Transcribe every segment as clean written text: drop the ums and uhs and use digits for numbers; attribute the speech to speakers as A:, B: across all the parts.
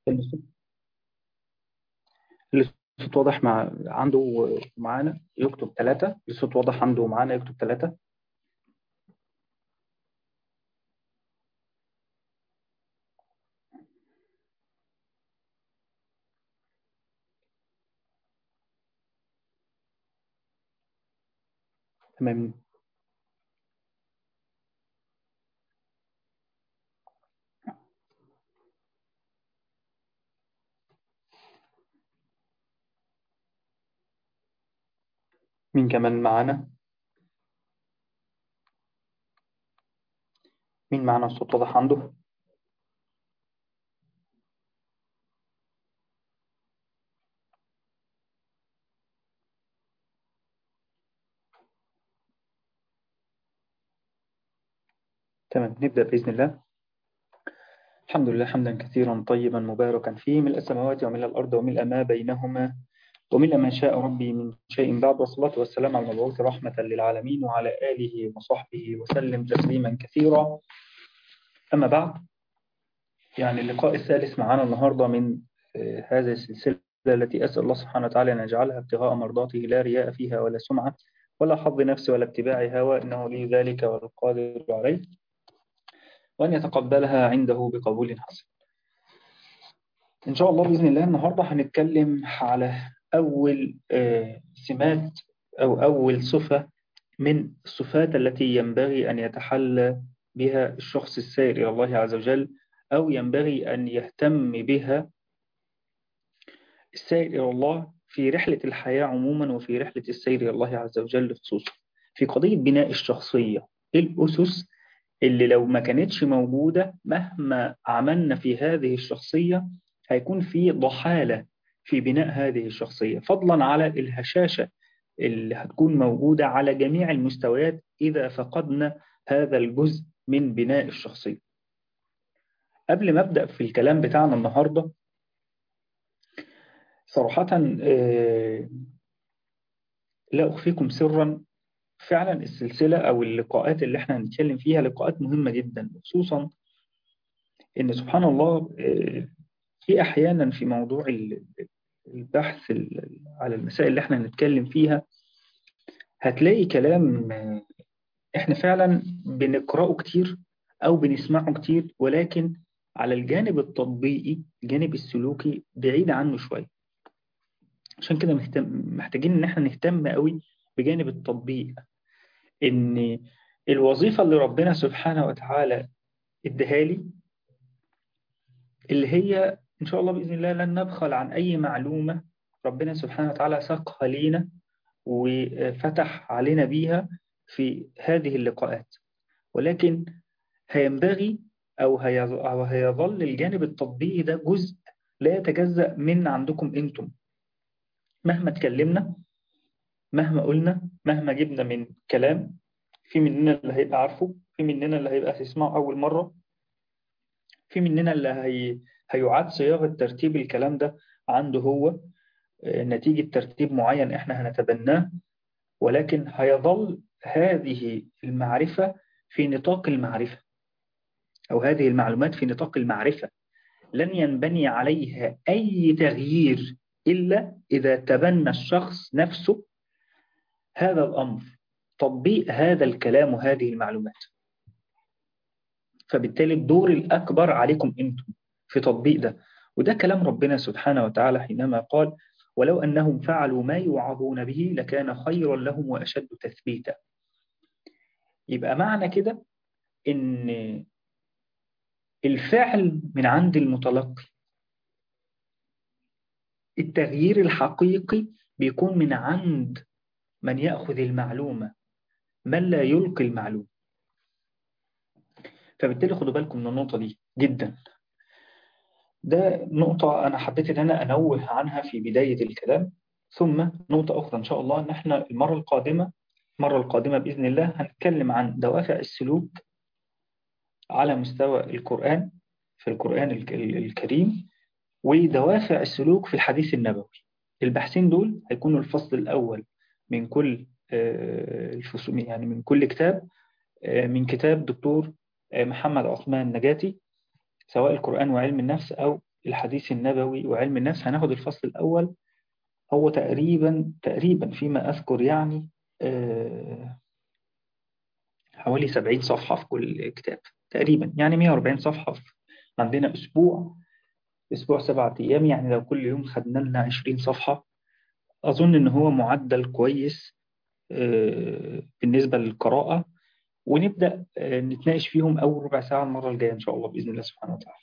A: الصوت الصوت واضح عنده معانا يكتب 3. الصوت واضح عنده معانا يكتب 3. تمام. مين كمان معانا؟ مين معانا الصوت واضح عنده؟ تمام، نبدأ بإذن الله. الحمد لله حمدا كثيرا طيبا مباركا فيه، ملء السماوات وملء الأرض وملء ما بينهما وملء ما شاء ربي من شيء بعد، والصلاة والسلام على المبعوث رحمة للعالمين وعلى آله وصحبه وسلم تسليما كثيرا. أما بعد، يعني اللقاء الثالث معنا النهاردة من هذه السلسلة التي أسأل الله سبحانه وتعالى أن يجعلها ابتغاء مرضاته لا رياء فيها ولا سمعة ولا حظ نفس ولا اتباع هوى، إنه لي ذلك والقادر عليه، وأن يتقبلها عنده بقبول حسن. إن شاء الله بإذن الله النهاردة هنتكلم على أول سمات أو أول صفة من الصفات التي ينبغي أن يتحلى بها الشخص السائر إلى الله عز وجل، أو ينبغي أن يهتم بها السير إلى الله في رحلة الحياة عموما، وفي رحلة السير إلى الله عز وجل خصوصا في قضية بناء الشخصية. الأسس اللي لو ما كانتش موجودة مهما عملنا في هذه الشخصية هيكون في ضحالة في بناء هذه الشخصية، فضلا على الهشاشة اللي هتكون موجودة على جميع المستويات إذا فقدنا هذا الجزء من بناء الشخصية. قبل ما أبدأ في الكلام بتاعنا النهاردة، صراحة لا أخفيكم سرا، فعلا السلسلة أو اللقاءات اللي احنا هنتكلم فيها لقاءات مهمة جدا، خصوصا إن سبحان الله في أحيانا في موضوع البحث على المسائل اللي احنا هنتكلم فيها هتلاقي كلام احنا فعلا بنقرأه كتير أو بنسمعه كتير، ولكن على الجانب التطبيقي الجانب السلوكي بعيد عنه شوية. عشان كده محتاجين إن احنا نهتم قوي بجانب التطبيق، إن الوظيفة اللي ربنا سبحانه وتعالى اداها لي، اللي هي إن شاء الله بإذن الله لن نبخل عن أي معلومة ربنا سبحانه وتعالى ساقها لينا وفتح علينا بيها في هذه اللقاءات، ولكن هينبغي أو هيظل الجانب التطبيقي ده جزء لا يتجزأ من عندكم أنتم. مهما تكلمنا، مهما قلنا، مهما جبنا من كلام، في مننا اللي هيبقى عارفه، في مننا اللي هيبقى يسمعه أول مرة، في مننا اللي هيعاد صياغة ترتيب الكلام ده عنده هو نتيجة ترتيب معين إحنا هنتبناه، ولكن هيظل هذه المعرفة في نطاق المعرفة، أو هذه المعلومات في نطاق المعرفة، لن ينبني عليها أي تغيير إلا إذا تبنى الشخص نفسه هذا الأمر، تطبيق هذا الكلام وهذه المعلومات. فبالتالي الدور الأكبر عليكم أنتم في تطبيق ده، وده كلام ربنا سبحانه وتعالى حينما قال: ولو أنهم فعلوا ما يوعظون به لكان خيرا لهم وأشد تثبيتا. يبقى معنى كده إن الفعل من عند المتلقي، التغيير الحقيقي بيكون من عند من يأخذ المعلومة، من لا يلقي المعلومة. فبالتالي خدوا بالكم من النقطة دي جدا. ده نقطة أنا حبيت إن أنا أنوه عنها في بداية الكلام. ثم نقطة أخرى إن شاء الله، إن إحنا المرة القادمة بإذن الله هنتكلم عن دوافع السلوك على مستوى القرآن، في القرآن الكريم، ودوافع السلوك في الحديث النبوي. البحثين دول هيكونوا الفصل الأول من كل الفصول، يعني من كل كتاب، من كتاب دكتور محمد عثمان نجاتي، سواء القرآن وعلم النفس أو الحديث النبوي وعلم النفس. هناخد الفصل الأول، هو تقريبا فيما أذكر يعني حوالي 70 صفحة في كل كتاب تقريبا، يعني 140 صفحة. عندنا أسبوع 7 أيام، يعني لو كل يوم خدنا لنا 20 صفحة أظن إن هو معدل كويس بالنسبة للقراءة. ونبدأ نتناقش فيهم أول ربع ساعة المرة الجاية إن شاء الله بإذن الله سبحانه وتعالى.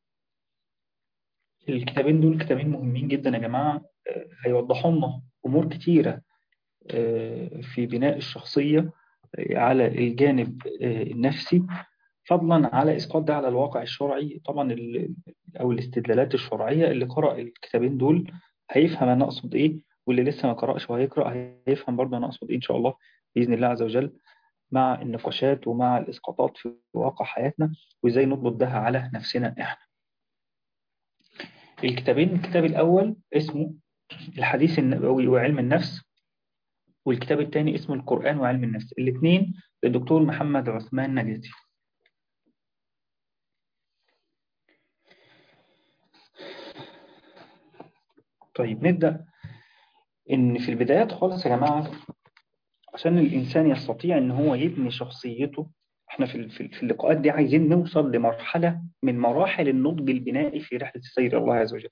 A: الكتابين دول كتابين مهمين جدا يا جماعة، هيوضحوا لنا أمور كتيرة في بناء الشخصية على الجانب النفسي، فضلا على إسقاط ده على الواقع الشرعي. طبعا أو الاستدلالات الشرعية. اللي قرأ الكتابين دول هيفهم أنا أقصد إيه، واللي لسه ما قرأش وهيقرأ هيفهم برضه أنا أقصد إيه إن شاء الله بإذن الله عز وجل، مع النقاشات ومع الإسقاطات في واقع حياتنا، وإزاي نضبط ده على نفسنا إحنا. الكتاب الأول اسمه الحديث النبوي وعلم النفس، والكتاب الثاني اسمه القرآن وعلم النفس. الاثنين للدكتور محمد عثمان نجاتي. طيب نبدأ. إن في البدايات خالص يا جماعة، عشان الإنسان يستطيع إن هو يبني شخصيته، إحنا في اللقاءات دي عايزين نوصل لمرحلة من مراحل النضج البنائي في رحلة السير إلى الله عز وجل.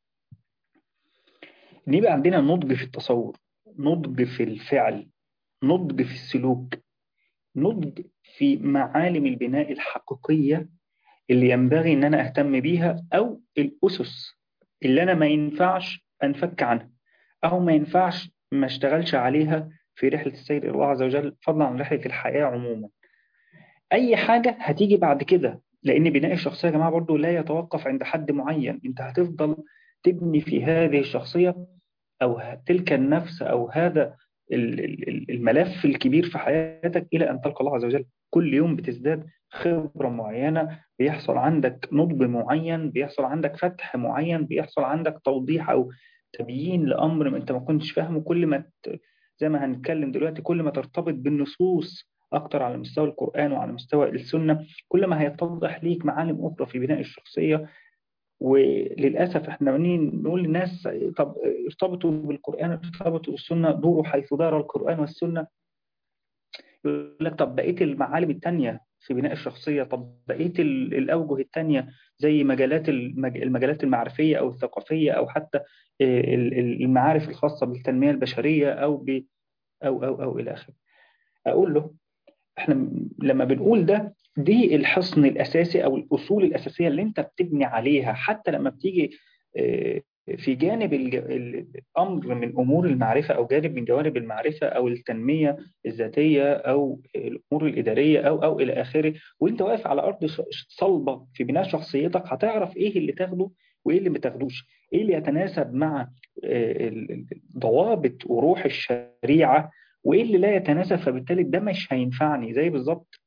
A: إن يبقى عندنا نضج في التصور، نضج في الفعل، نضج في السلوك، نضج في معالم البناء الحقيقية اللي ينبغي إن أنا أهتم بيها، أو الأسس اللي أنا ما ينفعش أنفك عنها، أو ما ينفعش ما اشتغلش عليها في رحلة السير إلى الله عز وجل، فضلا عن رحلة الحياة عموما. أي حاجة هتيجي بعد كده، لأن بناء الشخصية يا جماعة برضو لا يتوقف عند حد معين. أنت هتفضل تبني في هذه الشخصية أو تلك النفس أو هذا الملف الكبير في حياتك إلى أن تلقى الله عز وجل. كل يوم بتزداد خبرة معينة، بيحصل عندك نضج معين، بيحصل عندك فتح معين، بيحصل عندك توضيح أو تبيين لأمر ما أنت ما كنتش فاهمه. كل ما زي ما هنتكلم دلوقتي، كل ما ترتبط بالنصوص أكتر على مستوى القرآن وعلى مستوى السنة، كل ما هيتضح ليك معالم أخرى في بناء الشخصية. وللأسف احنا نقول للناس طب ارتبطوا بالقرآن، ارتبطوا بالسنة، دوروا حيث دار القرآن والسنة. يقول لك طب بقية المعالم التانية في بناء الشخصية، طب بقية الأوجه التانية زي المجالات المعرفية أو الثقافية، أو حتى المعارف الخاصة بالتنمية البشرية أو إلى آخره. أقول له احنا لما بنقول ده، دي الحصن الأساسي أو الأصول الأساسية اللي أنت بتبني عليها، حتى لما بتيجي في جانب الأمر من أمور المعرفة، أو جانب من جوانب المعرفة أو التنمية الذاتية أو الأمور الإدارية أو إلى آخره، وأنت واقف على أرض صلبة في بناء شخصيتك، هتعرف إيه اللي تاخده وإيه اللي ما تاخدوش، إيه اللي يتناسب مع ضوابط وروح الشريعة، وايه اللي لا يتناسب، فبالتالي ده مش هينفعني. زي بالظبط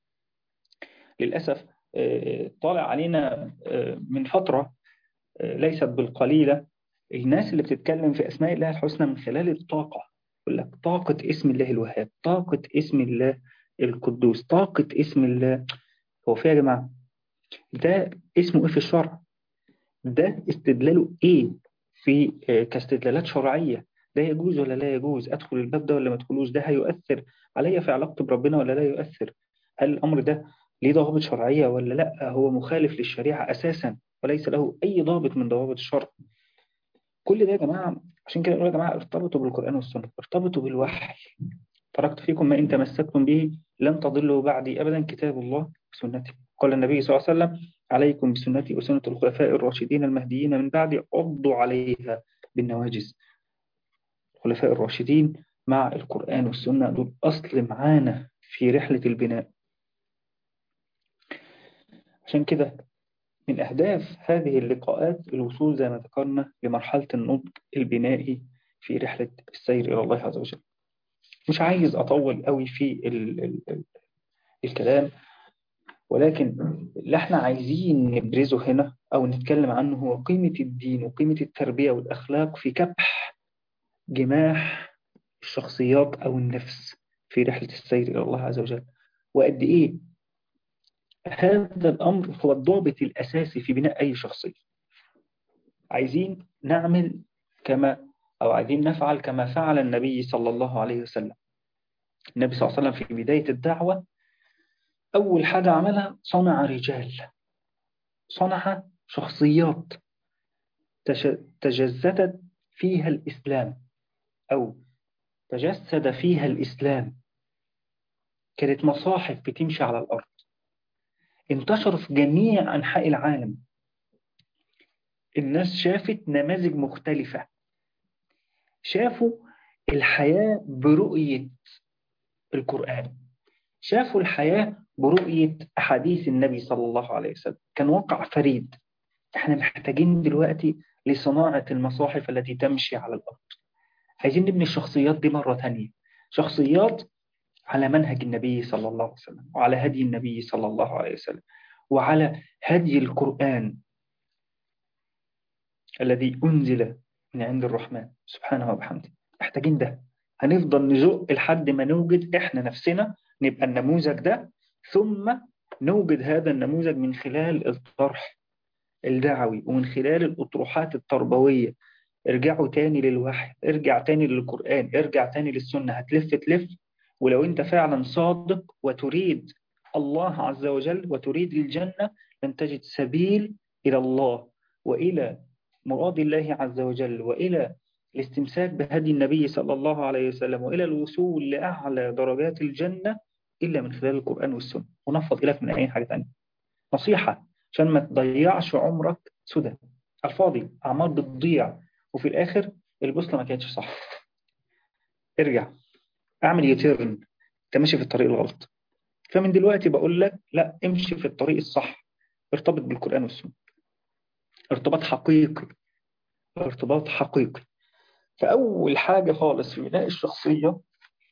A: للاسف طالع علينا من فتره ليست بالقليله الناس اللي بتتكلم في اسماء الله الحسنى من خلال الطاقه. يقول لك طاقه اسم الله الوهاب، طاقه اسم الله القدوس، طاقه اسم الله. هو فيها يا جماعه ده اسمه ايه في الشرع؟ ده استدلاله ايه في كاستدلالات شرعيه؟ ده يجوز ولا لا يجوز؟ ادخل الباب ده ولا ما ادخلوش؟ ده هيؤثر عليا في علاقتي بربنا ولا لا يؤثر؟ هل الامر ده ليه ضوابط شرعيه ولا لا؟ هو مخالف للشريعه اساسا وليس له اي ضابط من ضوابط الشرع. كل ده يا جماعه، عشان كده نقول يا جماعه ارتبطوا بالقران والسنه، ارتبطوا بالوحي. تركت فيكم ما إن تمسكتم به لن تضلوا بعدي أبدا، كتاب الله وسنتي. قال النبي صلى الله عليه وسلم عليكم بسنتي وسنة الخلفاء الراشدين المهديين من بعدي عضوا عليها بالنواجذ. الخلفاء الراشدين مع القرآن والسنة دول أصل معانا في رحلة البناء. عشان كده من أهداف هذه اللقاءات الوصول زي ما ذكرنا لمرحلة النضج البنائي في رحلة السير إلى الله عز وجل. مش عايز أطول قوي في الكلام، ولكن اللي احنا عايزين نبرزه هنا أو نتكلم عنه هو قيمة الدين وقيمة التربية والأخلاق في كبح جماح الشخصيات أو النفس في رحلة السير إلى الله عز وجل. وقد إيه هذا الأمر هو الضابط الأساسي في بناء أي شخصية. عايزين نعمل أو عايزين نفعل كما فعل النبي صلى الله عليه وسلم. النبي صلى الله عليه وسلم في بداية الدعوة أول حاجة عملها صنع رجال، صنع شخصيات تجسدت فيها الإسلام أو تجسد فيها الإسلام. كانت مصاحف بتمشي على الأرض، انتشر في جميع أنحاء العالم. الناس شافت نماذج مختلفة، شافوا الحياة برؤية القرآن، شافوا الحياة برؤية أحاديث النبي صلى الله عليه وسلم. كان واقع فريد. احنا محتاجين دلوقتي لصناعة المصاحف التي تمشي على الأرض. عايزين نبني الشخصيات دي مرة تانية، شخصيات على منهج النبي صلى الله عليه وسلم، وعلى هدي النبي صلى الله عليه وسلم، وعلى هدي القرآن الذي أنزل من عند الرحمن سبحانه وبحمده. محتاجين ده. هنفضل نزق لحد ما نوجد إحنا نفسنا نبقى النموذج ده، ثم نوجد هذا النموذج من خلال الطرح الدعوي ومن خلال الأطروحات التربوية. ارجعوا تاني للوحي، ارجع تاني للقرآن، ارجع تاني للسنة، هتلف تلف. ولو انت فعلا صادق وتريد الله عز وجل وتريد الجنة، لن تجد سبيل إلى الله وإلى مراد الله عز وجل وإلى الاستمساك بهدي النبي صلى الله عليه وسلم وإلى الوصول لأعلى درجات الجنة إلا من خلال القرآن والسنة. ونفض إليك من أي حاجة تانية. نصيحة عشان ما تضيعش عمرك سدى الفاضي، أعمار بتضيع وفي الآخر البوصلة ما كانتش صح. ارجع، اعمل يوتيرن، انت ماشي في الطريق الغلط. فمن دلوقتي بقول لك لا، امشي في الطريق الصح، ارتبط بالقرآن والسنة، ارتباط حقيقي، ارتباط حقيقي. فأول حاجة خالص في بناء الشخصية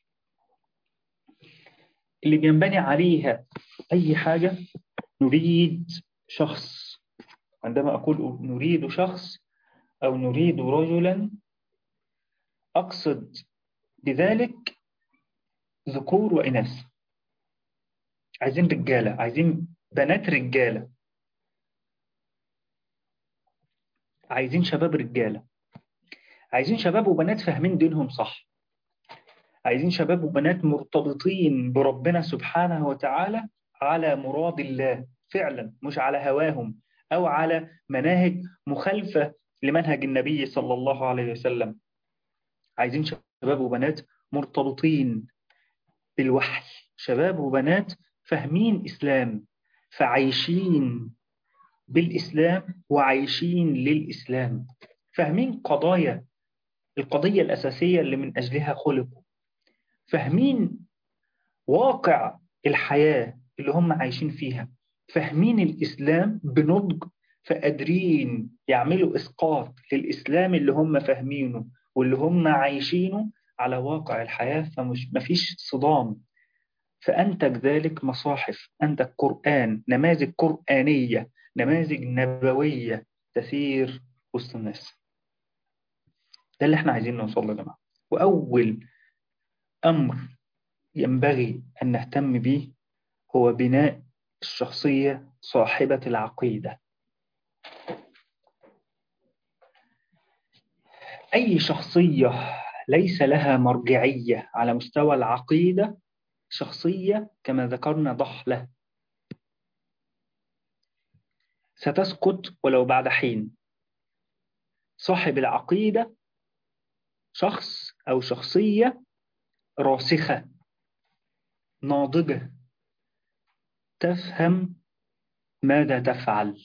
A: اللي بينبني عليها أي حاجة، نريد شخص. عندما أقول نريد شخص أو نريد رجلا، أقصد بذلك ذكور وإناث. عايزين رجالة، عايزين بنات رجالة، عايزين شباب رجالة، عايزين شباب وبنات فاهمين دينهم صح، عايزين شباب وبنات مرتبطين بربنا سبحانه وتعالى على مراد الله فعلا، مش على هواهم أو على مناهج مخالفة لمنهج النبي صلى الله عليه وسلم. عايزين شباب وبنات مرتبطين بالوحي، شباب وبنات فاهمين إسلام، فعايشين بالإسلام وعايشين للإسلام، فاهمين القضية الأساسية اللي من أجلها خلقوا، فاهمين واقع الحياة اللي هم عايشين فيها، فاهمين الإسلام بنضج، فقادرين يعملوا إسقاط للإسلام اللي هم فاهمينه واللي هم عايشينه على واقع الحياة، فمش مفيش صدام. فأنتج ذلك مصاحف، أنتج قرآن، نماذج قرآنية، نماذج نبوية تسير وسط الناس. ده اللي احنا عايزين نوصل له يا جماعة. وأول أمر ينبغي أن نهتم به هو بناء الشخصية صاحبة العقيدة. أي شخصية ليس لها مرجعية على مستوى العقيدة شخصية كما ذكرنا ضحلة، ستسقط ولو بعد حين. صاحب العقيدة شخص أو شخصية راسخة ناضجة، تفهم ماذا تفعل.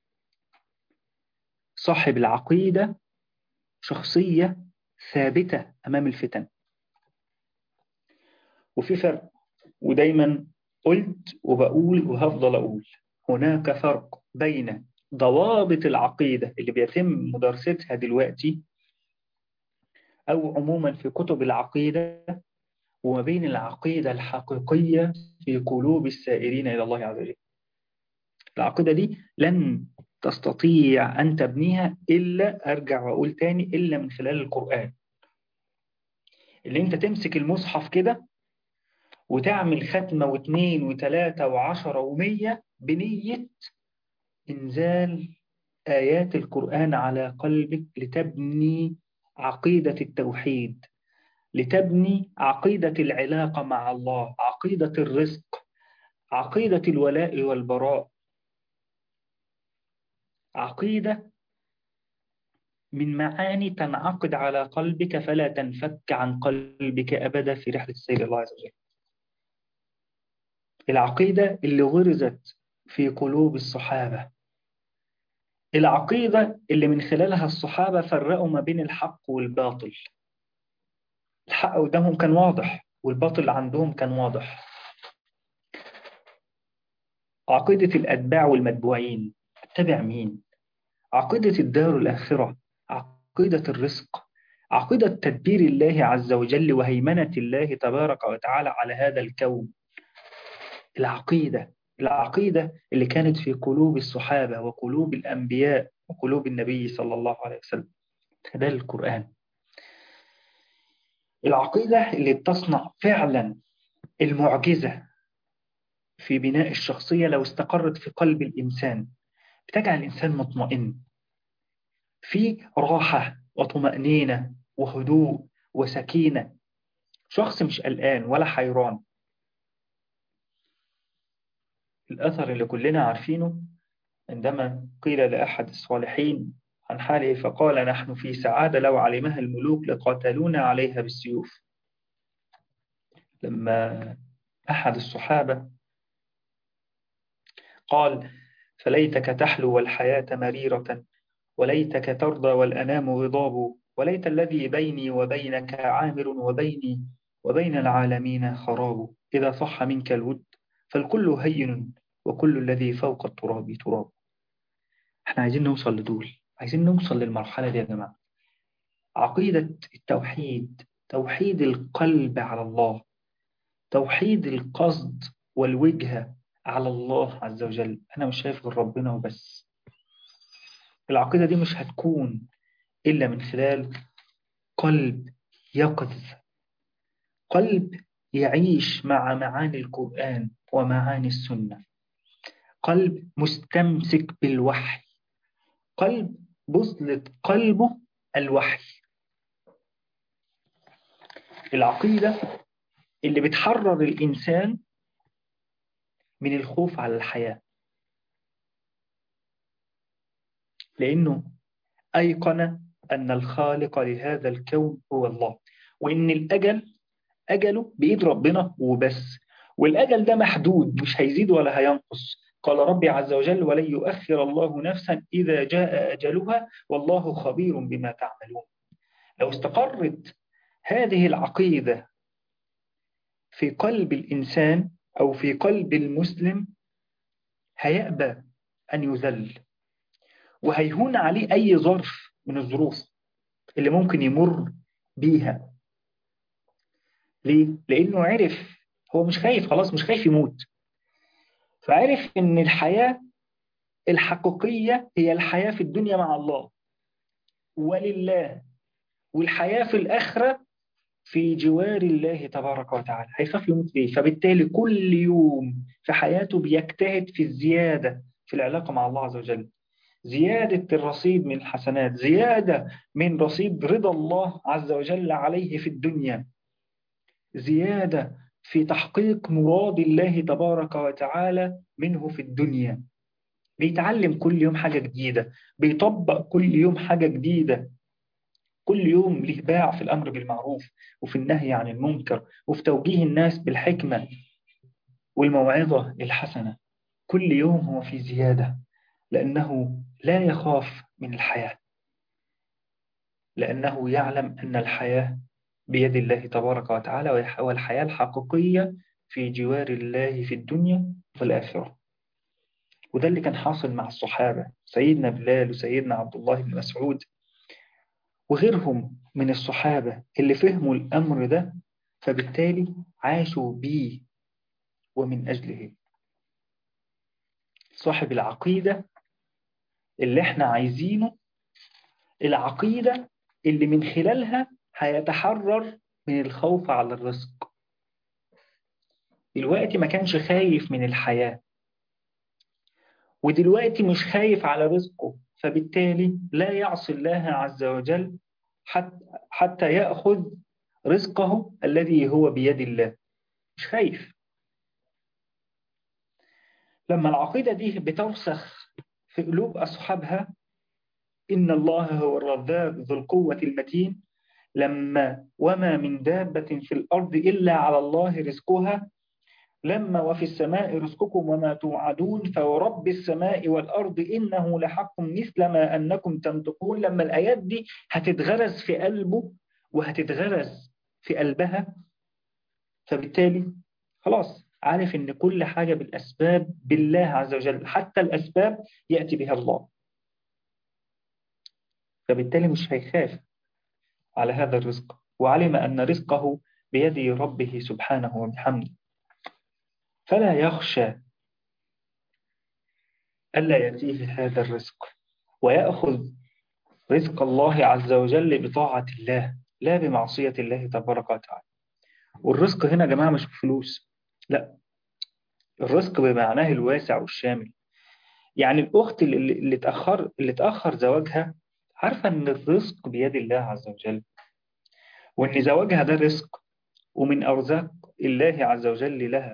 A: صاحب العقيدة شخصية ثابتة أمام الفتن. وفي فرق، ودايما قلت وبقول وهفضل أقول، هناك فرق بين ضوابط العقيدة اللي بيتم مدرستها دلوقتي أو عموما في كتب العقيدة، وما بين العقيدة الحقيقية في قلوب السائرين إلى الله عز وجل. العقيدة دي لن تستطيع أن تبنيها إلا، أرجع وأقول تاني، إلا من خلال القرآن. اللي أنت تمسك المصحف كده وتعمل ختمة واثنين وثلاثة وعشرة ومية بنية إنزال آيات القرآن على قلبك لتبني عقيدة التوحيد، لتبني عقيدة العلاقة مع الله، عقيدة الرزق، عقيدة الولاء والبراء، عقيدة من معاني تنعقد على قلبك فلا تنفك عن قلبك أبدا في رحلة السير الله عز وجل. العقيدة اللي غرزت في قلوب الصحابة، العقيدة اللي من خلالها الصحابة فرقوا ما بين الحق والباطل. الحق قدامهم كان واضح والباطل عندهم كان واضح. عقيدة الأتباع والمتبوعين، اتبع مين؟ عقيدة الدار الآخرة، عقيدة الرزق، عقيدة تدبير الله عز وجل وهيمنة الله تبارك وتعالى على هذا الكون. العقيدة اللي كانت في قلوب الصحابة وقلوب الأنبياء وقلوب النبي صلى الله عليه وسلم خلال القرآن. العقيدة اللي بتصنع فعلا المعجزة في بناء الشخصية لو استقرت في قلب الإنسان، بتجعل الإنسان مطمئن في راحة وطمأنينة وهدوء وسكينة، شخص مش قلقان ولا حيران. الأثر اللي كلنا عارفينه عندما قيل لأحد الصالحين عن حاله فقال: نحن في سعادة لو علمها الملوك لقاتلونا عليها بالسيوف. لما أحد الصحابة قال: فليتك تحلو والحياة مريرة، وليتك ترضى والأنام غضاب، وليت الذي بيني وبينك عامر وبيني وبين العالمين خراب، إذا صح منك الود فالكل هين وكل الذي فوق التراب تراب. احنا عايزين نوصل لدول، عايزين نوصل للمرحلة دي يا جماعة. عقيدة التوحيد، توحيد القلب على الله، توحيد القصد والوجهة على الله عز وجل. أنا مش شايف غير ربنا وبس. العقيدة دي مش هتكون إلا من خلال قلب يقظ، قلب يعيش مع معاني القرآن ومعاني السنة، قلب مستمسك بالوحي، قلب بوصلة قلبه الوحي. العقيدة اللي بتحرر الإنسان من الخوف على الحياة، لأنه أيقن أن الخالق لهذا الكون هو الله، وإن الأجل أجله بإيد ربنا وبس، والأجل ده محدود مش هيزيد ولا هينقص. قال ربي عز وجل: ولن يؤخر الله نفسا إذا جاء أجلها والله خبير بما تعملون. لو استقرت هذه العقيدة في قلب الإنسان أو في قلب المسلم هيأبى أن يذل، وهيهون عليه أي ظرف من الظروف اللي ممكن يمر بيها. ليه؟ لأنه عرف، هو مش خايف، خلاص مش خايف يموت، فعرف إن الحياة الحقيقية هي الحياة في الدنيا مع الله ولله، والحياة في الآخرة في جوار الله تبارك وتعالى. هيخاف يموت ليه؟ فبالتالي كل يوم في حياته بيجتهد في الزيادة في العلاقة مع الله عز وجل، زيادة الرصيد من الحسنات، زيادة من رصيد رضا الله عز وجل عليه في الدنيا، زيادة في تحقيق مراد الله تبارك وتعالى منه في الدنيا. بيتعلم كل يوم حاجة جديدة، بيطبق كل يوم حاجة جديدة، كل يوم له باع في الأمر بالمعروف وفي النهي عن المنكر وفي توجيه الناس بالحكمة والموعظة الحسنة. كل يوم هو في زيادة، لأنه لا يخاف من الحياة، لأنه يعلم أن الحياة بيد الله تبارك وتعالى، والحياة الحقيقية في جوار الله في الدنيا والآخرة. وده اللي كان حاصل مع الصحابة، سيدنا بلال وسيدنا عبد الله بن مسعود وغيرهم من الصحابة اللي فهموا الأمر ده، فبالتالي عاشوا بيه ومن أجله. صاحب العقيدة اللي احنا عايزينه، العقيدة اللي من خلالها هيتحرر من الخوف على الرزق. دلوقتي ما كانش خايف من الحياة، ودلوقتي مش خايف على رزقه، فبالتالي لا يعصي الله عز وجل حتى يأخذ رزقه الذي هو بيد الله، مش خايف. لما العقيدة دي بترسخ في قلوب أصحابها، إن الله هو الرزاق ذو القوة المتين، لما وما من دابة في الأرض إلا على الله رزقها، لما وفي السماء رزقكم وما توعدون فورب السماء والأرض إنه لحق مثل ما أنكم تنطقون، لما الآيات دي هتتغرز في قلبه وهتتغرز في قلبها، فبالتالي خلاص عارف إن كل حاجة بالأسباب بالله عز وجل، حتى الأسباب يأتي بها الله، فبالتالي مش هيخاف على هذا الرزق، وعلم أن رزقه بيد ربه سبحانه وبحمده، فلا يخشى ألا يأتيه هذا الرزق ويأخذ رزق الله عز وجل بطاعة الله لا بمعصية الله تبارك وتعالى. والرزق هنا يا جماعة مش بفلوس، لا، الرزق بمعناه الواسع والشامل. يعني الأخت اللي تأخر زواجها عارفة أن الرزق بيد الله عز وجل، وأن زواجها ده رزق ومن أرزاق الله عز وجل لها،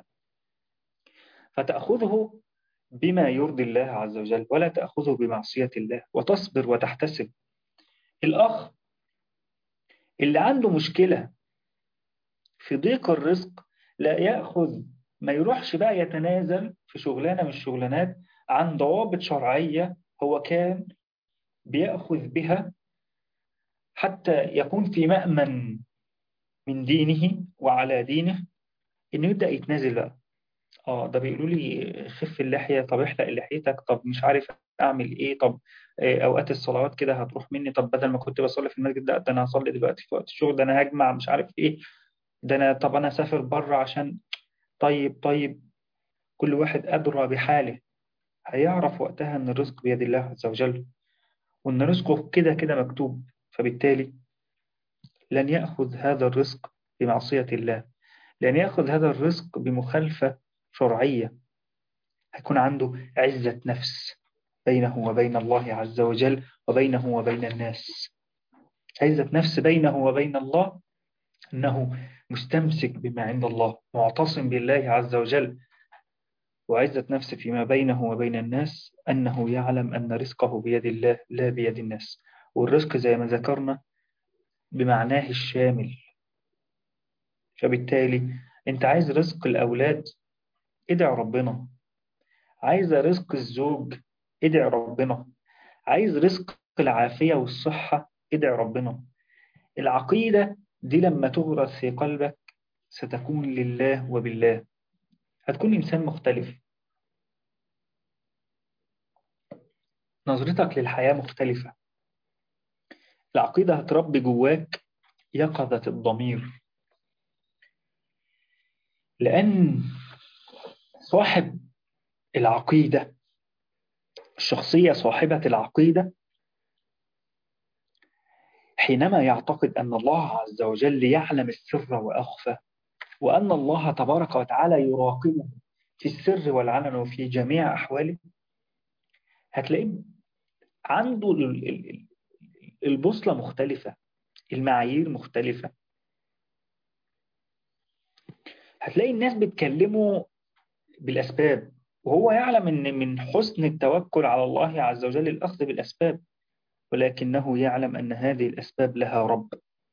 A: فتأخذه بما يرضي الله عز وجل ولا تأخذه بمعصية الله، وتصبر وتحتسب. الأخ اللي عنده مشكلة في ضيق الرزق لا يأخذ، ما يروحش بقى يتنازل في شغلانة من الشغلانات عن ضوابط شرعية هو كان بيأخذ بها حتى يكون في مأمن من دينه وعلى دينه، إنه يبدأ يتنازل بقى. ده بيقولوا لي خف اللحية، طب احلق لحيتك، طب مش عارف أعمل إيه، طب أوقات الصلوات كده هتروح مني، طب بدل ما كنت بصلي في المسجد ده أنا هصلي دلوقتي في وقت الشغل، ده أنا هجمع مش عارف إيه، ده أنا طب أنا أسافر بره عشان. طيب كل واحد أدرى بحاله، هيعرف وقتها أن الرزق بيد الله عز وجل، وأن رزقه كده كده مكتوب، فبالتالي لن يأخذ هذا الرزق بمعصية الله، لن يأخذ هذا الرزق بمخالفة شرعية، هيكون عنده عزة نفس بينه وبين الله عز وجل وبينه وبين الناس. عزة نفس بينه وبين الله أنه مستمسك بما عند الله، معتصم بالله عز وجل، وعزة نفس فيما بينه وبين الناس أنه يعلم أن رزقه بيد الله لا بيد الناس. والرزق زي ما ذكرنا بمعناه الشامل، فبالتالي أنت عايز رزق الأولاد، ادعي ربنا. عايز رزق الزوج، ادعي ربنا. عايز رزق العافية والصحة، ادعي ربنا. العقيدة دي لما تغرس في قلبك ستكون لله وبالله، هتكون إنسان مختلف، نظرتك للحياة مختلفة. العقيدة هتربي جواك يقظة الضمير، لأن صاحب العقيدة، الشخصية صاحبة العقيدة، حينما يعتقد أن الله عز وجل يعلم السر وأخفى، وأن الله تبارك وتعالى يراقبه في السر والعلن وفي جميع أحواله، هتلاقيه عنده البوصلة مختلفة، المعايير مختلفة. هتلاقي الناس بتكلمه بالأسباب، وهو يعلم أن من حسن التوكل على الله عز وجل الأخذ بالأسباب، ولكنه يعلم أن هذه الأسباب لها رب.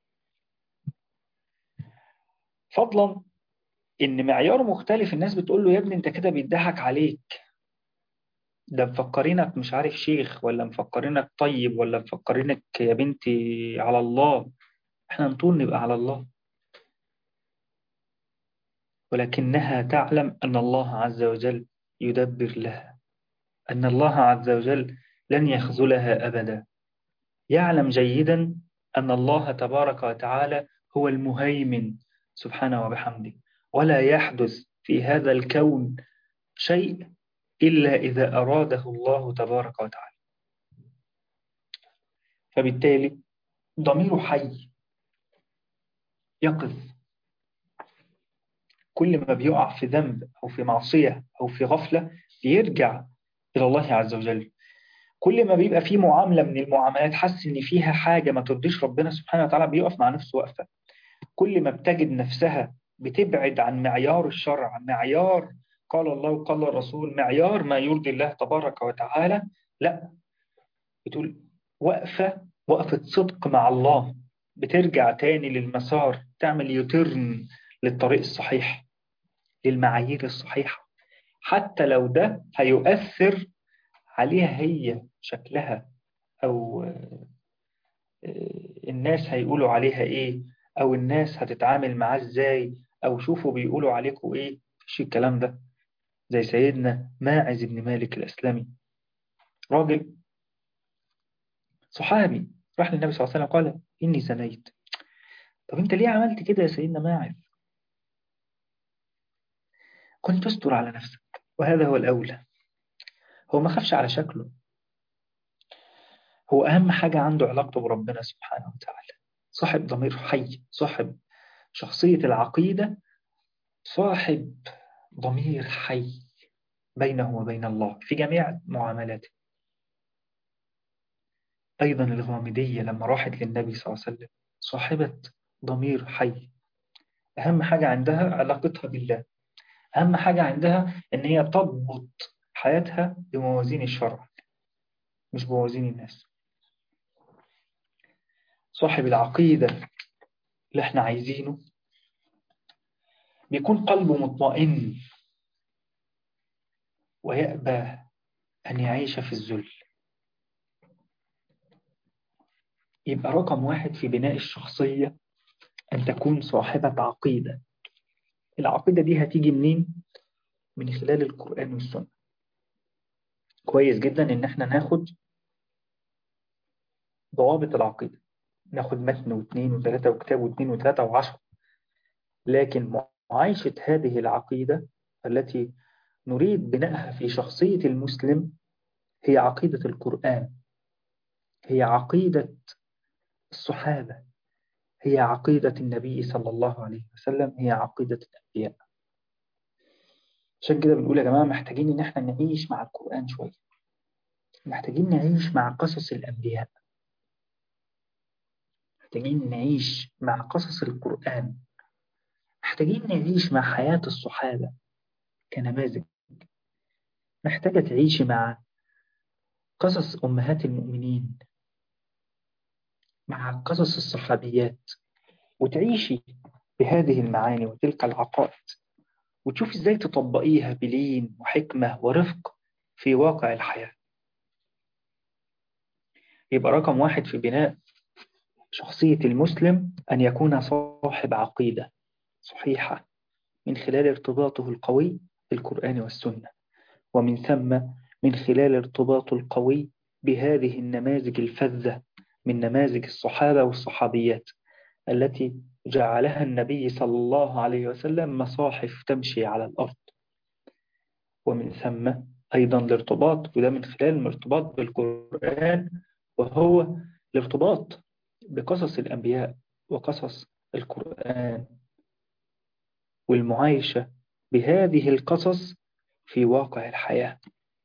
A: فضلا إن معيار مختلف، الناس بتقول له يا ابني أنت كده بيضحك عليك، ده مفكرينك مش عارف شيخ، ولا مفكرينك طيب، ولا مفكرينك يا بنتي على الله. احنا نطول نبقى على الله، ولكنها تعلم أن الله عز وجل يدبر لها، أن الله عز وجل لن يخذلها أبدا. يعلم جيدا أن الله تبارك وتعالى هو المهيمن سبحانه وبحمده، ولا يحدث في هذا الكون شيء إلا إذا أراده الله تبارك وتعالى. فبالتالي ضميره حي يقظ، كل ما بيقع في ذنب أو في معصية أو في غفلة يرجع إلى الله عز وجل. كل ما بيبقى فيه معاملة من المعاملات حاسس إن فيها حاجة ما ترضيش ربنا سبحانه وتعالى، بيقف مع نفسه وقفة. كل ما بتجد نفسها بتبعد عن معيار الشرع، معيار قال الله وقال الرسول، معيار ما يرضي الله تبارك وتعالى، لا، بتقول وقفة صدق مع الله، بترجع تاني للمسار، تعمل يوتيرن للطريق الصحيح، للمعايير الصحيحة، حتى لو ده هيؤثر عليها هي شكلها، أو الناس هيقولوا عليها إيه، أو الناس هتتعامل معاه إزاي، أو شوفوا بيقولوا عليكم إيه. مفيش الكلام ده. زي سيدنا ماعز بن مالك الأسلمي، راجل صحابي، راح للنبي صلى الله عليه وسلم قال إني زنيت. طب أنت ليه عملت كده يا سيدنا ماعز؟ كنت تستر على نفسك، وهذا هو الأولى. هو ما خافش على شكله، هو أهم حاجة عنده علاقته بربنا سبحانه وتعالى، صاحب ضمير حي، صاحب شخصية العقيدة، صاحب ضمير حي بينه وبين الله في جميع معاملاته. أيضا الغامدية لما راحت للنبي صلى الله عليه وسلم، صاحبة ضمير حي، أهم حاجة عندها علاقتها بالله، أهم حاجة عندها إن هي تضبط حياتها بموازين الشرع مش بموازين الناس. صاحب العقيدة اللي احنا عايزينه بيكون قلبه مطمئن ويأبى أن يعيش في الذل. يبقى رقم واحد في بناء الشخصية أن تكون صاحبة عقيدة. العقيدة دي هتيجي منين؟ من خلال القرآن والسنة. كويس جدا إن احنا ناخد ضوابط العقيدة، ناخد متن واثنين وثلاثة وكتاب واثنين وثلاثة وعشرة، لكن معايشة هذه العقيدة التي نريد بنائها في شخصية المسلم هي عقيدة القرآن، هي عقيدة الصحابة، هي عقيدة النبي صلى الله عليه وسلم، هي عقيدة الأنبياء. عشان كده بنقول يا جماعة محتاجين إن احنا نعيش مع القرآن شوية، محتاجين نعيش مع قصص الأنبياء، محتاجين نعيش مع قصص القرآن، محتاجين نعيش مع حياة الصحابة كنماذج، محتاجة تعيش مع قصص أمهات المؤمنين، مع قصص الصحابيات، وتعيشي بهذه المعاني وتلك العقائد، وتشوف إزاي تطبقيها بلين وحكمة ورفق في واقع الحياة. يبقى رقم واحد في بناء شخصية المسلم أن يكون صاحب عقيدة صحيحة من خلال ارتباطه القوي بالقرآن والسنة، ومن ثم من خلال ارتباطه القوي بهذه النماذج الفذة من نماذج الصحابة والصحابيات التي جعلها النبي صلى الله عليه وسلم مصاحف تمشي على الأرض. ومن ثم أيضا الارتباط، وده من خلال الارتباط بالقرآن، وهو الارتباط بقصص الأنبياء وقصص القرآن، والمعايشة بهذه القصص في واقع الحياة.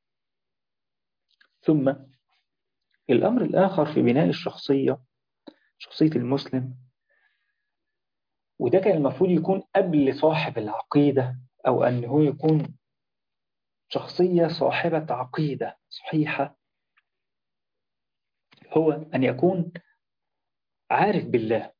A: ثم الأمر الآخر في بناء الشخصية، شخصية المسلم، وده كان المفروض يكون قبل صاحب العقيدة، أو أنه يكون شخصية صاحبة عقيدة صحيحة، هو أن يكون عارف بالله.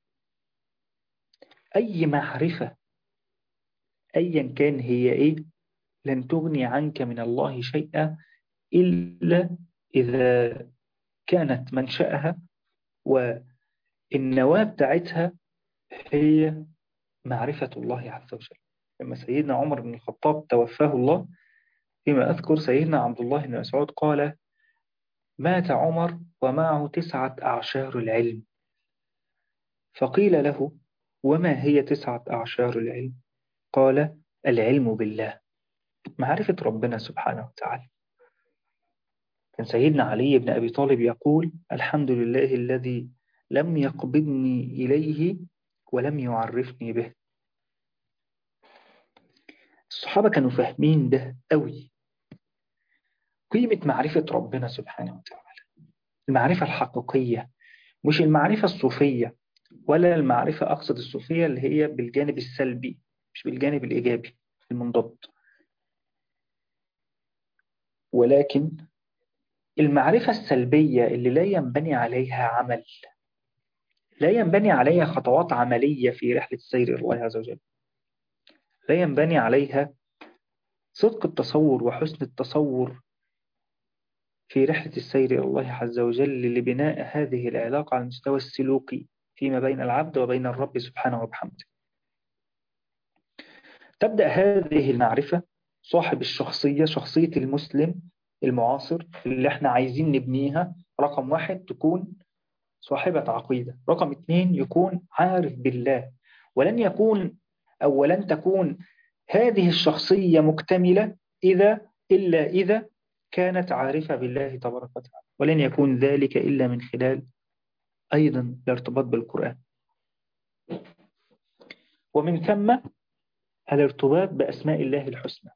A: أي معرفة أيا كان هي إيه لن تغني عنك من الله شيئا إلا إذا كانت منشأها والنواة بتاعتها هي معرفة الله عز وجل. لما سيدنا عمر بن الخطاب توفاه الله، فيما أذكر سيدنا عبد الله بن مسعود قال: مات عمر ومعه 9 أعشار العلم. فقيل له: وما هي 9 أعشار العلم؟ قال: العلم بالله، معرفة ربنا سبحانه وتعالى. كان سيدنا علي بن أبي طالب يقول: الحمد لله الذي لم يقبضني إليه ولم يعرفني به. الصحابة كانوا فاهمين ده قوي، قيمة معرفة ربنا سبحانه وتعالى، المعرفة الحقيقية، مش المعرفة الصوفية، ولا المعرفة أقصد الصوفية اللي هي بالجانب السلبي، مش بالجانب الإيجابي المنضبط، ولكن المعرفة السلبية اللي لا ينبني عليها عمل، لا ينبني عليها خطوات عملية في رحلة السير إلى الله عز وجل، لا ينبني عليها صدق التصور وحسن التصور في رحلة السير إلى الله عز وجل لبناء هذه العلاقة على المستوى السلوكي فيما بين العبد وبين الرب سبحانه وبحمده. تبدأ هذه المعرفة صاحب الشخصية، شخصية المسلم المعاصر اللي احنا عايزين نبنيها، رقم 1 تكون صاحبة عقيدة، رقم 2 يكون عارف بالله. ولن يكون أو ولن تكون هذه الشخصية مكتملة إلا إذا كانت عارفة بالله تبارك وتعالى، ولن يكون ذلك إلا من خلال أيضا الارتباط بالقرآن، ومن ثم الارتباط بأسماء الله الحسنى.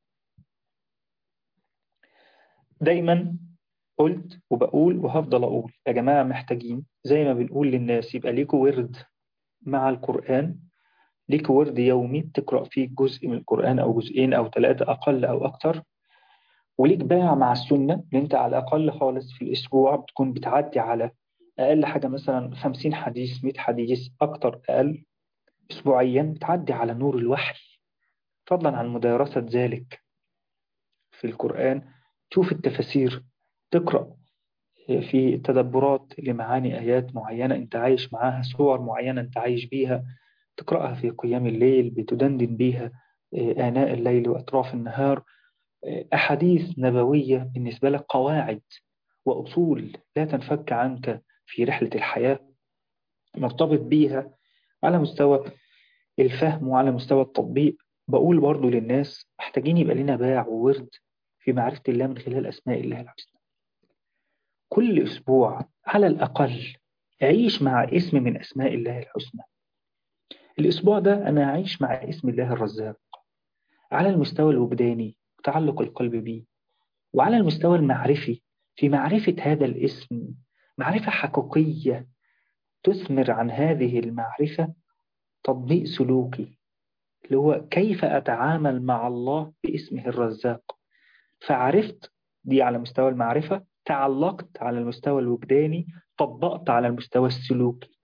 A: دايما قلت وبقول وهفضل أقول يا جماعة، محتاجين زي ما بنقول للناس يبقى ليكوا ورد مع القرآن، ليك ورد يومي تقرأ فيه جزء من القرآن أو جزئين أو 3 أقل أو أكتر، وليك باع مع السنة إن أنت على الأقل خالص في الأسبوع بتكون بتعدي على أقل حاجة مثلا 50 حديث 100 حديث أكتر أقل أسبوعيا، بتعدي على نور الوحي، فضلا عن مدارسة ذلك في القرآن، تشوف التفاسير، تقرأ في تدبرات لمعاني آيات معينة أنت عايش معاها، صور معينة أنت عايش بيها، تقرأها في قيام الليل، بتدندن بيها آناء الليل وأطراف النهار، أحاديث نبوية بالنسبة لك قواعد وأصول لا تنفك عنك في رحلة الحياة، مرتبط بيها على مستوى الفهم وعلى مستوى التطبيق. بقول برضو للناس محتاجين يبقى لنا باع وورد في معرفة الله من خلال أسماء الله الحسنى. كل أسبوع على الأقل أعيش مع اسم من أسماء الله الحسنى. الأسبوع ده أنا أعيش مع اسم الله الرزاق على المستوى الوجداني وتعلق القلب به، وعلى المستوى المعرفي في معرفة هذا الاسم، معرفة حقيقية تثمر عن هذه المعرفة تطبيق سلوكي اللي هو كيف أتعامل مع الله باسمه الرزاق. فعرفت دي على مستوى المعرفة، تعلقت على المستوى الوجداني، طبقت على المستوى السلوكي،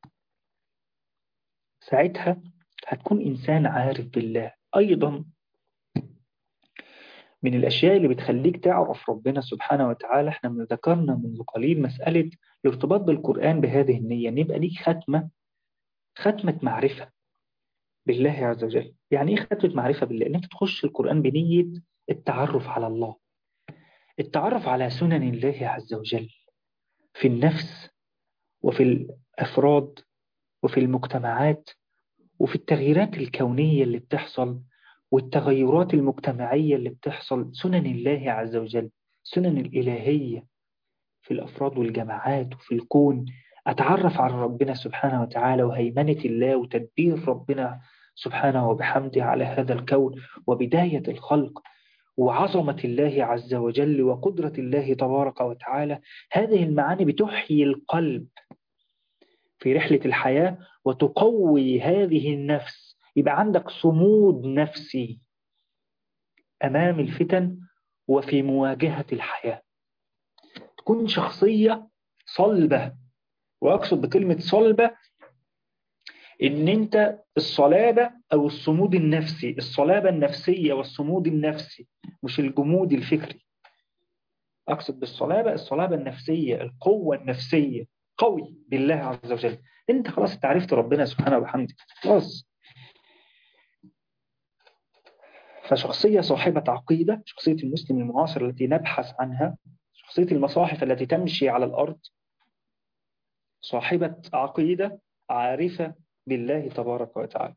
A: ساعتها هتكون إنسان عارف بالله. أيضا من الأشياء اللي بتخليك تعرف ربنا سبحانه وتعالى، احنا ذكرنا منذ قليل مسألة الارتباط بالقرآن بهذه النية، ان يبقى ليك ختمة معرفة بالله عز وجل. يعني ايه ختمة معرفة بالله؟ ان انت تخش القرآن بنية التعرف على الله، التعرف على سنن الله عز وجل في النفس وفي الأفراد وفي المجتمعات وفي التغييرات الكونية اللي بتحصل والتغيرات المجتمعية اللي بتحصل، سنن الله عز وجل، سنن الإلهية في الأفراد والجماعات وفي الكون. أتعرف على ربنا سبحانه وتعالى وهيمنة الله وتدبير ربنا سبحانه وبحمده على هذا الكون وبداية الخلق وعظمة الله عز وجل وقدرة الله تبارك وتعالى. هذه المعاني بتحيي القلب في رحلة الحياة وتقوي هذه النفس، يبقى عندك صمود نفسي أمام الفتن وفي مواجهة الحياة، تكون شخصية صلبة. وأقصد بكلمة صلبة إن أنت الصلابة أو الصمود النفسي، الصلابة النفسية والصمود النفسي، مش الجمود الفكري. أقصد بالصلابة الصلابة النفسية، القوة النفسية، قوي بالله عز وجل. أنت خلاص عرفت ربنا سبحانه وبحمده خلاص. فشخصية صاحبة عقيدة، شخصية المسلم المعاصر التي نبحث عنها، شخصية المصاحف التي تمشي على الأرض، صاحبة عقيدة عارفة بالله تبارك وتعالى.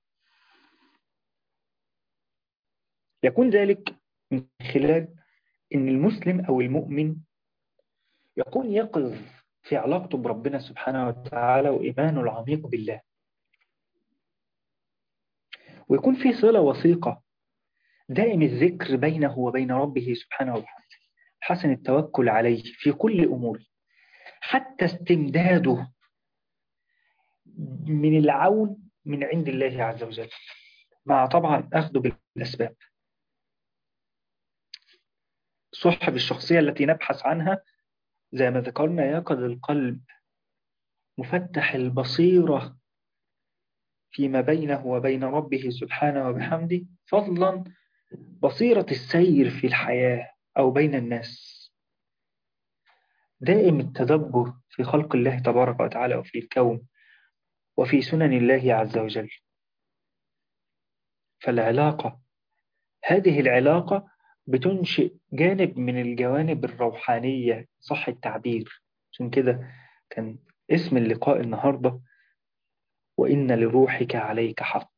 A: يكون ذلك من خلال أن المسلم أو المؤمن يكون يقظ في علاقته بربنا سبحانه وتعالى وإيمانه العميق بالله، ويكون في صلة وثيقة دائم الذكر بينه وبين ربه سبحانه وتعالى، حسن التوكل عليه في كل أموره، حتى استمداده من العون من عند الله عز وجل، مع طبعا أخذه بالأسباب. صحب الشخصية التي نبحث عنها زي ما ذكرنا يقظ القلب، مفتح البصيرة فيما بينه وبين ربه سبحانه وبحمده، فضلا بصيرة السير في الحياة أو بين الناس، دائم التدبر في خلق الله تبارك وتعالى وفي الكون وفي سنن الله عز وجل. فالعلاقة، هذه العلاقة بتنشئ جانب من الجوانب الروحانية صح التعبير. عشان كده كان اسم اللقاء النهاردة وإن لروحك عليك حق.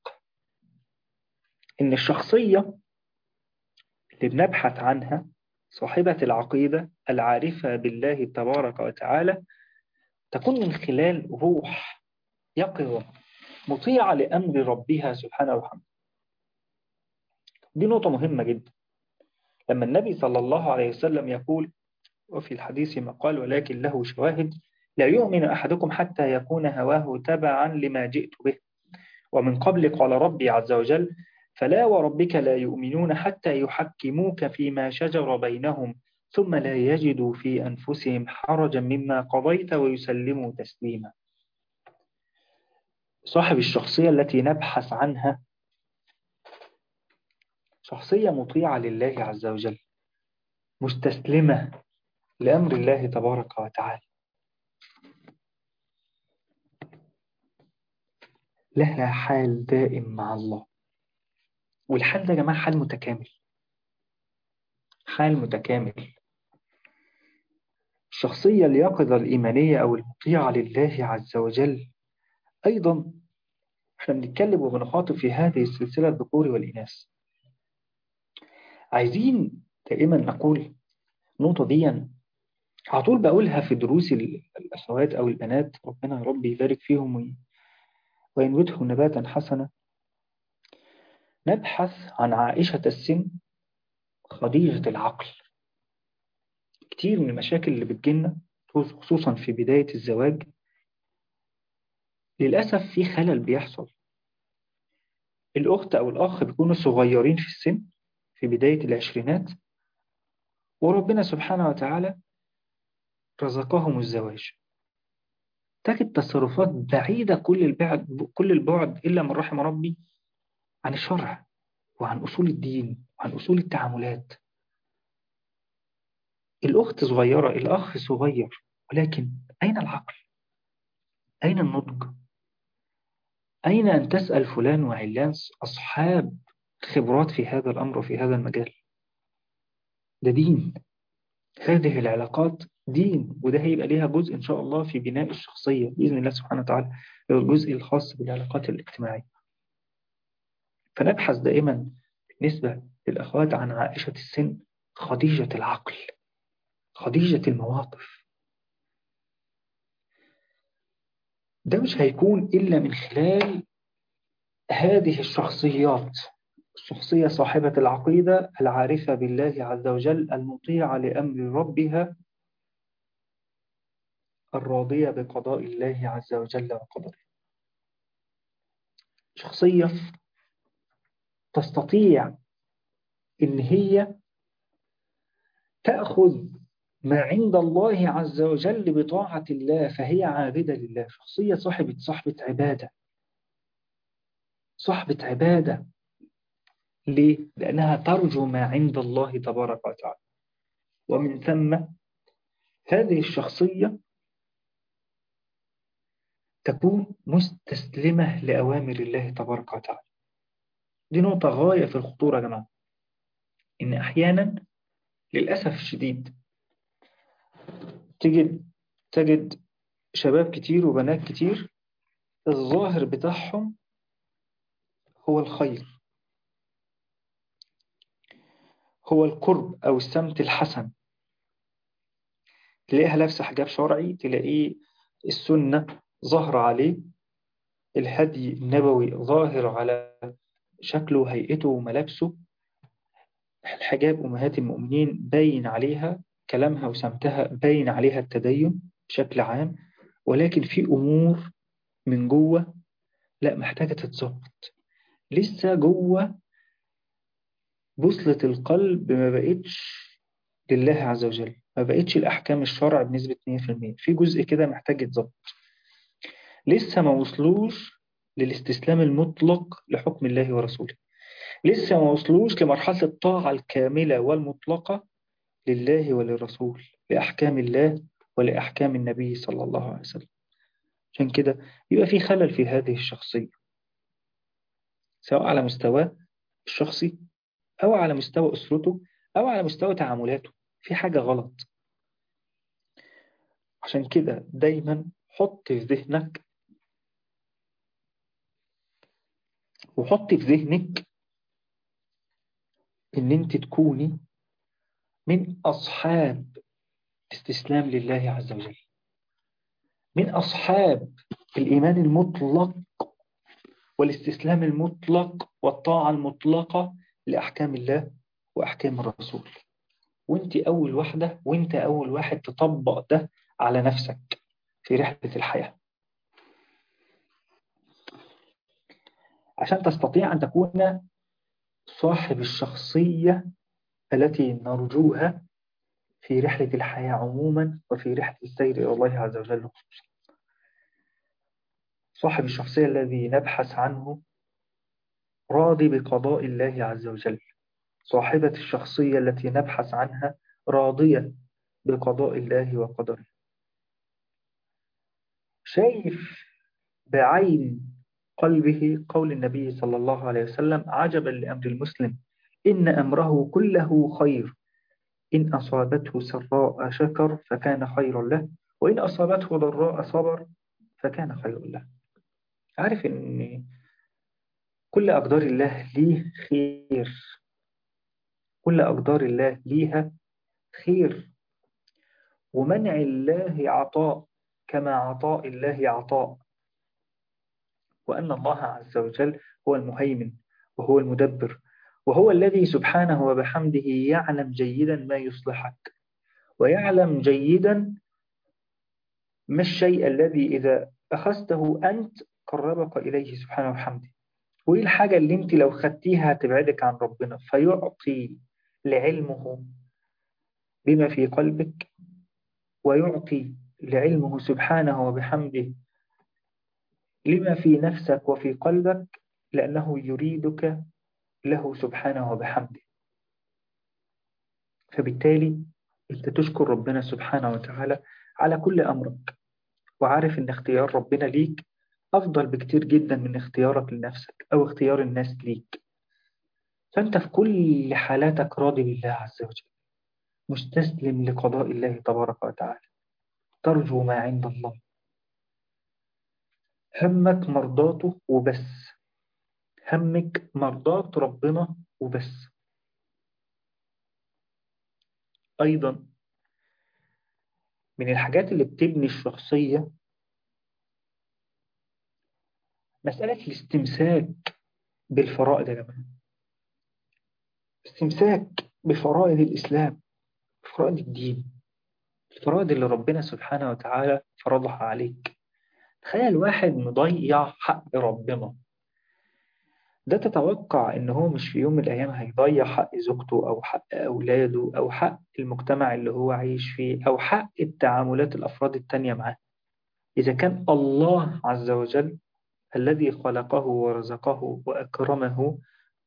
A: إن الشخصية اللي بنبحث عنها صاحبة العقيدة العارفة بالله تبارك وتعالى تكون من خلال روح يقظة مطيعة لأمر ربها سبحانه وتعالى. دي نقطة مهمة جدا. لما النبي صلى الله عليه وسلم يقول وفي الحديث مقال ولكن له شواهد: لا يؤمن أحدكم حتى يكون هواه تبعا لما جئت به، ومن قبل قال ربي عز وجل: فلا وربك لا يؤمنون حتى يحكموك فيما شجر بينهم ثم لا يجدوا في أنفسهم حرجا مما قضيت ويسلموا تسليما. صاحب الشخصية التي نبحث عنها شخصية مطيعة لله عز وجل، مستسلمة لأمر الله تبارك وتعالى، لها حال دائم مع الله. والحال ده يا جماعة حال متكامل، حال متكامل. الشخصية اليقظة الإيمانية أو المطيعة لله عز وجل أيضا، احنا بنتكلم وبنخاطب في هذه السلسلة الذكور والإناث. عايزين دائما نقول النقطة دي على طول بقولها في دروس الأخوات أو البنات، ربنا يا رب يبارك فيهم وينبتهم نباتا حسنا. نبحث عن عائشة السن خديجة العقل. كتير من المشاكل اللي بتجيلنا خصوصا في بداية الزواج للأسف في خلل بيحصل. الأخت أو الأخ بيكونوا صغيرين في السن في بداية العشرينات، وربنا سبحانه وتعالى رزقهم الزواج. تجد تصرفات بعيدة كل البعد إلا من رحم ربي عن الشرع وعن أصول الدين وعن أصول التعاملات. الأخت صغيرة، الأخ صغير، ولكن أين العقل؟ أين النضج؟ أين أن تسأل فلان وعلان أصحاب خبرات في هذا الأمر وفي هذا المجال؟ ده دين. هذه العلاقات دين، وده هيبقى ليها جزء إن شاء الله في بناء الشخصية بإذن الله سبحانه وتعالى، الجزء الخاص بالعلاقات الاجتماعية. فنبحث دائما بالنسبة للأخوات عن عائشة السن خديجة العقل، خديجة المواقف. ده مش هيكون إلا من خلال هذه الشخصيات: الشخصية صاحبة العقيدة العارفة بالله عز وجل المطيعة لأمر ربها الراضية بقضاء الله عز وجل وقدره. شخصية تستطيع إن هي تأخذ ما عند الله عز وجل بطاعة الله، فهي عابدة لله. شخصية صاحبة عبادة، صاحبة عبادة. ليه؟ لأنها ترجو ما عند الله تبارك وتعالى. ومن ثم هذه الشخصية تكون مستسلمة لأوامر الله تبارك وتعالى. دي نقطة غاية في الخطورة يا جماعة. إن أحيانا للأسف الشديد تجد شباب كتير وبنات كتير الظاهر بتاعهم هو الخير، هو القرب أو السمت الحسن. تلاقيها لابسة حجاب شرعي، تلاقيه السنة ظاهرة عليه، الهدي النبوي ظاهر على شكله وهيئته وملابسه، الحجاب أمهات المؤمنين باين عليها، كلامها وسمتها باين عليها التدين بشكل عام، ولكن في أمور من جوه لا محتاجة تتظبط. لسه جوه بوصلة القلب ما بقتش لله عز وجل، ما بقتش الأحكام الشرع بنسبة 100%، في جزء كده محتاج يتظبط. لسه ما وصلوش للاستسلام المطلق لحكم الله ورسوله، لسه ما وصلوش لمرحلة الطاعة الكاملة والمطلقة لله وللرسول، لأحكام الله ولأحكام النبي صلى الله عليه وسلم. عشان كده يبقى في خلل في هذه الشخصية، سواء على مستواه الشخصي أو على مستوى أسرته أو على مستوى تعاملاته، في حاجة غلط. عشان كده دايما حط في ذهنك وحط في ذهنك إن أنت تكوني من أصحاب الاستسلام لله عز وجل، من أصحاب الإيمان المطلق والاستسلام المطلق والطاعة المطلقة لأحكام الله وأحكام الرسول. وانت أول واحدة وانت أول واحد تطبق ده على نفسك في رحلة الحياة، عشان تستطيع أن تكون صاحب الشخصية التي نرجوها في رحلة الحياة عموما وفي رحلة السير إلى الله عز وجل خصوصا. صاحب الشخصية الذي نبحث عنه راضي بقضاء الله عز وجل، صاحبة الشخصية التي نبحث عنها راضية بقضاء الله وقدره، شايف بعين قلبه قول النبي صلى الله عليه وسلم: عجبا لأمر المسلم إن أمره كله خير، إن أصابته سراء شكر فكان خيرا له، وإن أصابته ضراء صبر فكان خيرا له. عارف إن كل أقدار الله ليه خير، كل أقدار الله ليها خير، ومنع الله عطاء كما عطاء الله عطاء، وأن الله عز وجل هو المهيمن وهو المدبر، وهو الذي سبحانه وبحمده يعلم جيدا ما يصلحك، ويعلم جيدا ما الشيء الذي إذا أخذته أنت قربك إليه سبحانه وبحمده، وإيه الحاجة اللي أنت لو خدتيها تبعدك عن ربنا، فيعطي لعلمه بما في قلبك، ويعطي لعلمه سبحانه وبحمده لما في نفسك وفي قلبك، لأنه يريدك له سبحانه وبحمده. فبالتالي أنت تشكر ربنا سبحانه وتعالى على كل أمرك، وعارف أن اختيار ربنا ليك أفضل بكتير جدا من اختيارك لنفسك أو اختيار الناس ليك. فأنت في كل حالاتك راضي بالله عز وجل، مستسلم لقضاء الله تبارك وتعالى، ترجو ما عند الله، همك مرضاته وبس، همك مرضاة ربنا وبس. أيضا من الحاجات اللي بتبني الشخصية مسألة الاستمساك بالفرائض يا جماعة، استمساك بفرائض الإسلام، فرائض الدين، الفرائض اللي ربنا سبحانه وتعالى فرضها عليك. تخيل واحد مضيع حق ربنا، ده تتوقع إن هو مش في يوم من الأيام هيضيع حق زوجته أو حق أولاده أو حق المجتمع اللي هو عايش فيه أو حق التعاملات الأفراد التانية معاه؟ إذا كان الله عز وجل الذي خلقه ورزقه وأكرمه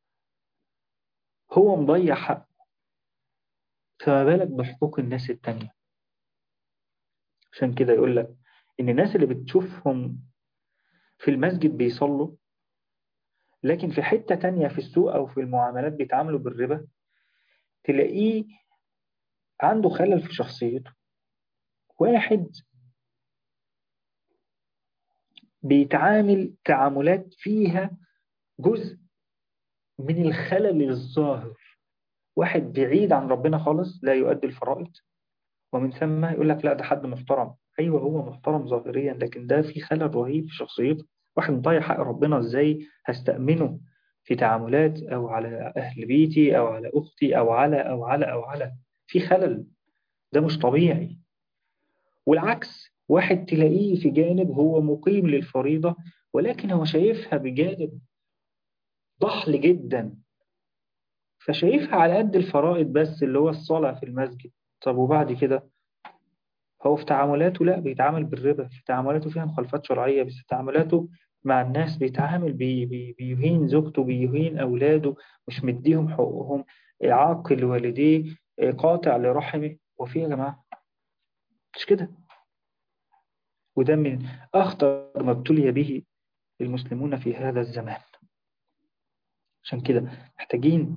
A: هو مضيع حق، فما بالك بحقوق الناس التانية؟ عشان كده يقول لك إن الناس اللي بتشوفهم في المسجد بيصلوا، لكن في حتة تانية في السوق أو في المعاملات بيتعاملوا بالربا، تلاقيه عنده خلل في شخصيته. واحد بيتعامل تعاملات فيها جزء من الخلل الظاهر، واحد بعيد عن ربنا خالص لا يؤدي الفرائض، ومن ثم يقول لك لا ده حد محترم. أيوة هو محترم ظاهريا، لكن ده في خلل رهيب في شخصيته. واحد مضيع حق ربنا، إزاي هستأمنه في تعاملات أو على أهل بيتي أو على أختي أو على في خلل. ده مش طبيعي. والعكس، واحد تلاقيه في جانب هو مقيم للفريضة ولكن هو شايفها بجانب ضحل جدا، فشايفها على قد الفرائض بس اللي هو الصلاة في المسجد. طب وبعد كده هو في تعاملاته لا بيتعامل بالربا، في تعاملاته فيها مخالفات شرعية، بس في تعاملاته مع الناس بيتعامل بيهين زوجته، بيهين أولاده، مش مديهم حقوقهم، عاقل والديه، قاطع لرحمه. وفي يا جماعة مش كده؟ وده من أخطر ما ابتلي به المسلمون في هذا الزمان. عشان كده محتاجين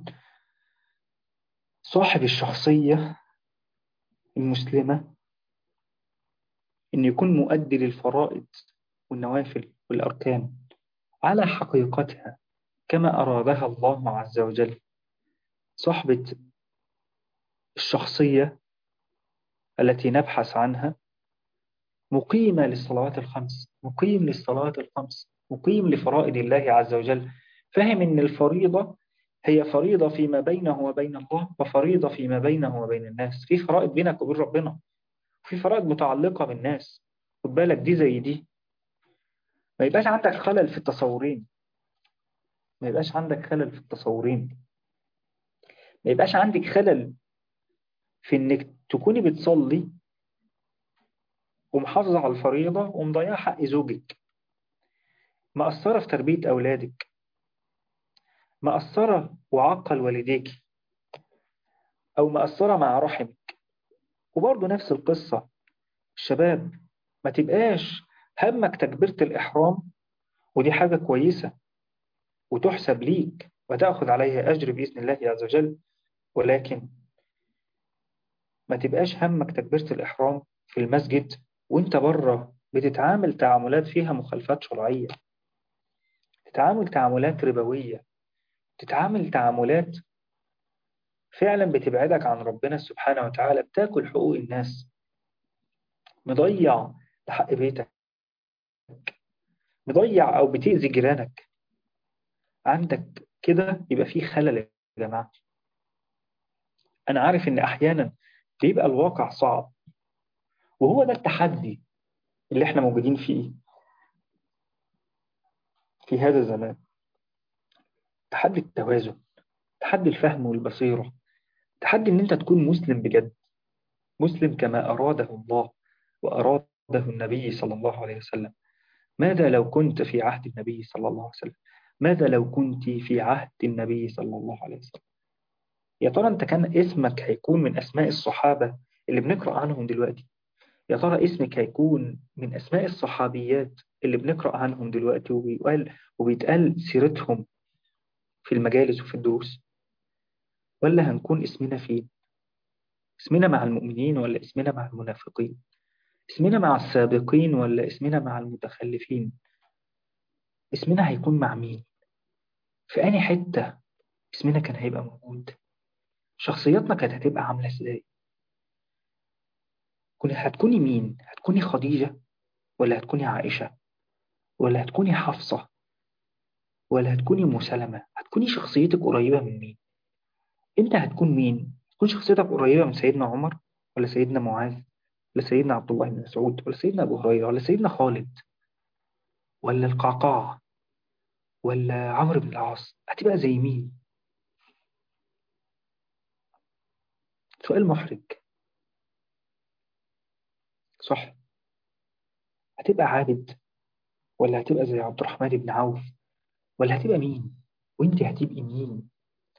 A: صاحب الشخصية المسلمة إن يكون مؤدي للفرائض والنوافل والأركان على حقيقتها كما أرادها الله عز وجل. صاحبة الشخصية التي نبحث عنها مقيمة للصلوات الخمس، مقيم للصلوات الخمس، مقيم لفرائض الله عز وجل، فهم إن الفريضة هي فريضة فيما بينه وبين الله، وفريضة فيما بينه وبين الناس. في فرائض بينك وبين ربنا، وفي فرائض متعلقة بالناس. خد بالك دي زي دي. ما يبقاش عندك خلل في التصورين، ما يبقاش عندك خلل في التصورين، ما يبقاش عندك خلل في إنك تكوني بتصلي ومحافظة على الفريضة ومضيعة حق زوجك، مقصرة في تربية أولادك، مقصرة وعاقل والديك، أو مقصرة مع رحمك. وبرضه نفس القصة الشباب، ما تبقاش همك تكبيرة الإحرام، ودي حاجة كويسة وتحسب ليك وتأخذ عليها أجر بإذن الله عز وجل، ولكن ما تبقاش همك تكبيرة الإحرام في المسجد وانت بره بتتعامل تعاملات فيها مخالفات شرعية، تتعامل تعاملات ربوية، تتعامل تعاملات فعلا بتبعدك عن ربنا سبحانه وتعالى، بتاكل حقوق الناس، مضيع لحق بيتك، مضيع أو بتأذي جيرانك. عندك كده يبقى فيه خلل يا جماعة. أنا عارف إن أحيانا بيبقى الواقع صعب، وهو ده التحدي اللي احنا موجودين فيه في هذا الزمان، تحدي التوازن، تحدي الفهم والبصيرة، تحدي إن أنت تكون مسلم بجد، مسلم كما أراده الله وأراده النبي صلى الله عليه وسلم. ماذا لو كنت في عهد النبي صلى الله عليه وسلم؟ ماذا لو كنت في عهد النبي صلى الله عليه وسلم؟ يا ترى أنت كان اسمك هيكون من أسماء الصحابة اللي بنقرأ عنهم دلوقتي؟ يا ترى اسمك هيكون من أسماء الصحابيات اللي بنقرأ عنهم دلوقتي وبيتقال سيرتهم في المجالس وفي الدروس؟ ولا هنكون اسمنا فين؟ اسمنا مع المؤمنين ولا اسمنا مع المنافقين؟ اسمنا مع السابقين ولا اسمنا مع المتخلفين؟ اسمنا هيكون مع مين؟ في أي حتة اسمنا كان هيبقى موجود؟ شخصياتنا كانت هتبقى عاملة ازاي؟ هتكوني مين؟ هتكوني خديجة ولا هتكوني عائشة ولا هتكوني حفصة ولا هتكوني أم سلمة؟ هتكوني شخصيتك قريبة من مين؟ انت هتكون مين؟ هتكون شخصيتك قريبة من سيدنا عمر ولا سيدنا معاذ ولا سيدنا عبد الله بن مسعود ولا سيدنا أبو هريرة ولا سيدنا خالد ولا القعقاع ولا عمرو بن العاص؟ هتبقى زي مين؟ سؤال محرج صح. هتبقى عابد ولا هتبقى زي عبد الرحمن بن عوف ولا هتبقى مين؟ وانت هتبقي مين؟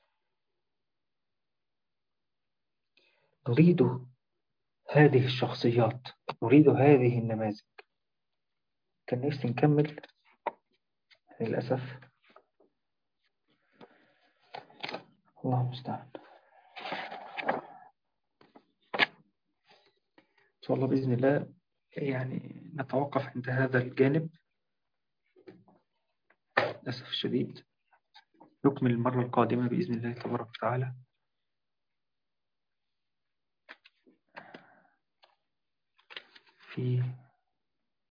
A: نريد هذه الشخصيات، نريد هذه النماذج. كان نفسي نكمل، للأسف الله المستعان. إن شاء الله بإذن الله يعني نتوقف عند هذا الجانب، للأسف الشديد. نكمل المرة القادمة بإذن الله تبارك وتعالى في